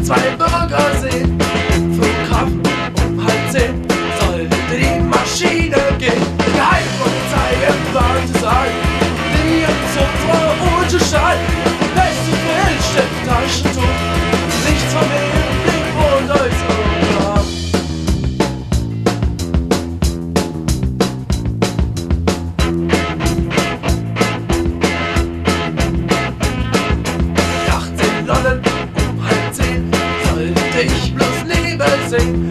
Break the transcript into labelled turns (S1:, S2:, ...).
S1: zwei Bürger sehen. Flughafen um 9:30 sollte die Maschine gehen. Geheimpolizei im Wartesaal, die uns unsere Route schreibt. Beste Filmstift, Taschentuch, nichts von mir blieb wohl als Programm. Nachts in London um 9:30 sollte ich bloß Nebel sehen.